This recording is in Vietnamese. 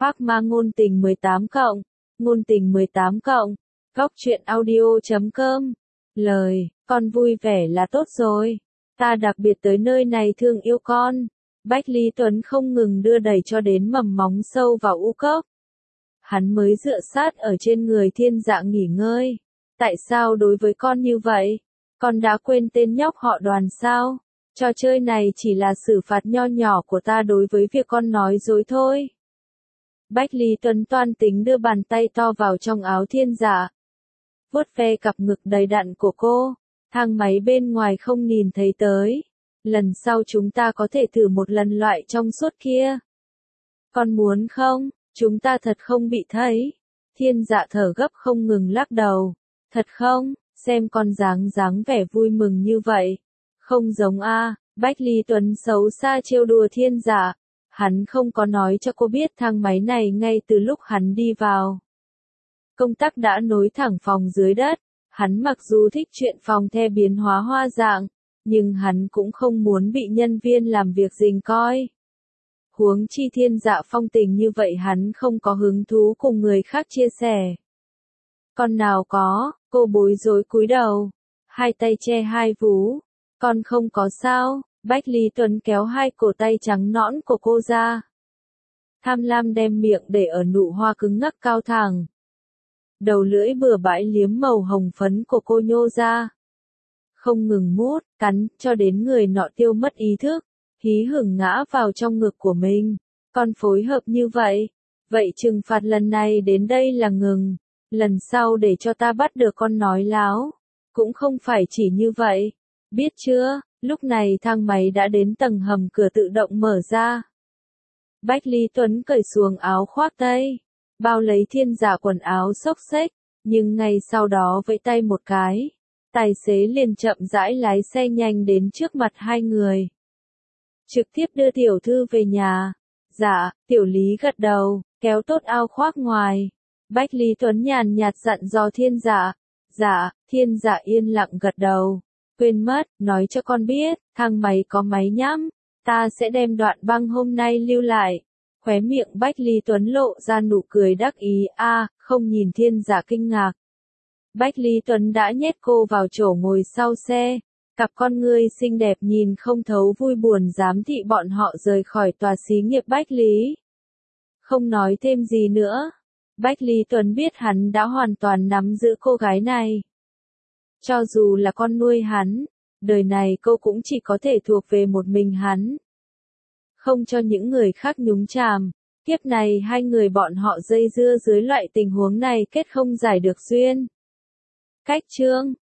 Phác Ma ngôn tình 18 cộng, ngôn tình 18 cộng, góc truyện audio.com. Lời, con vui vẻ là tốt rồi. Ta đặc biệt tới nơi này thương yêu con. Bách Lý Tuấn không ngừng đưa đẩy cho đến mầm móng sâu vào u cốc. Hắn mới dựa sát ở trên người Thiên Dạ nghỉ ngơi. Tại sao đối với con như vậy? Con đã quên tên nhóc họ Đoàn sao? Trò chơi này chỉ là xử phạt nho nhỏ của ta đối với việc con nói dối thôi. Bách Lý Tuấn toan tính đưa bàn tay to vào trong áo Thiên Dạ, vuốt ve cặp ngực đầy đặn của cô. Thang máy bên ngoài không nhìn thấy tới. Lần sau chúng ta có thể thử một lần loại trong suốt kia. Con muốn không? Chúng ta thật không bị thấy. Thiên Dạ thở gấp không ngừng lắc đầu. Thật không? Xem con dáng vẻ vui mừng như vậy. Không giống a. Bách Lý Tuấn xấu xa trêu đùa Thiên Dạ. Hắn không có nói cho cô biết thang máy này ngay từ lúc hắn đi vào. Công tắc đã nối thẳng phòng dưới đất. Hắn mặc dù thích chuyện phòng the biến hóa hoa dạng, nhưng hắn cũng không muốn bị nhân viên làm việc rình coi. Huống chi Thiên Dạ phong tình như vậy hắn không có hứng thú cùng người khác chia sẻ. Con nào có, cô bối rối cúi đầu, hai tay che hai vú. Con không có sao. Bách Lý Tuấn kéo hai cổ tay trắng nõn của cô ra. Tham lam đem miệng để ở nụ hoa cứng ngắc cao thẳng. Đầu lưỡi bừa bãi liếm màu hồng phấn của cô nhô ra. Không ngừng mút, cắn, cho đến người nọ tiêu mất ý thức, hí hửng ngã vào trong ngực của mình. Con phối hợp như vậy. Vậy trừng phạt lần này đến đây là ngừng. Lần sau để cho ta bắt được con nói láo. Cũng không phải chỉ như vậy. Biết chưa? Lúc này thang máy đã đến tầng hầm, cửa tự động mở ra. Bách Lý Tuấn cởi xuồng áo khoác tây, bao lấy Thiên Dạ quần áo xốc xếch, nhưng ngay sau đó vẫy tay một cái. Tài xế liền chậm rãi lái xe nhanh đến trước mặt hai người. Trực tiếp đưa tiểu thư về nhà. Dạ, tiểu Lý gật đầu, kéo tốt áo khoác ngoài. Bách Lý Tuấn nhàn nhạt dặn dò Thiên Dạ. Dạ, Thiên Dạ yên lặng gật đầu. Quên mất, nói cho con biết, thang máy có máy nhắm, ta sẽ đem đoạn băng hôm nay lưu lại. Khóe miệng Bách Lý Tuấn lộ ra nụ cười đắc ý, không nhìn Thiên Dạ kinh ngạc. Bách Lý Tuấn đã nhét cô vào chỗ ngồi sau xe, cặp con ngươi xinh đẹp nhìn không thấu vui buồn giám thị bọn họ rời khỏi tòa xí nghiệp Bách Lý. Không nói thêm gì nữa, Bách Lý Tuấn biết hắn đã hoàn toàn nắm giữ cô gái này. Cho dù là con nuôi hắn, đời này cô cũng chỉ có thể thuộc về một mình hắn. Không cho những người khác nhúng chàm, kiếp này hai người bọn họ dây dưa dưới loại tình huống này kết không giải được duyên. Cách chương